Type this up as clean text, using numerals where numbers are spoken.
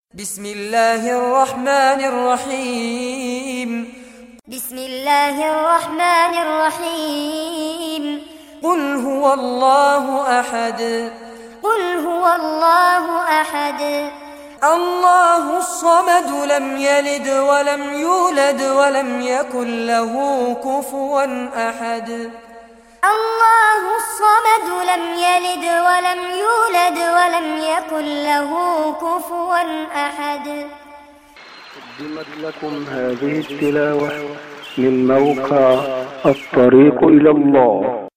بسم الله الرحمن الرحيم. بسم الله الرحمن الرحيم. قل هو الله أحد. قل هو الله أحد. الله الصمد لم يلد ولم يولد ولم يكن له كفوا أحد. الله الصمد لم يلد ولم يولد ولم يكن له كفوا أحد. قدمت لكم هذه التلاوة من موقع الطريق إلى الله.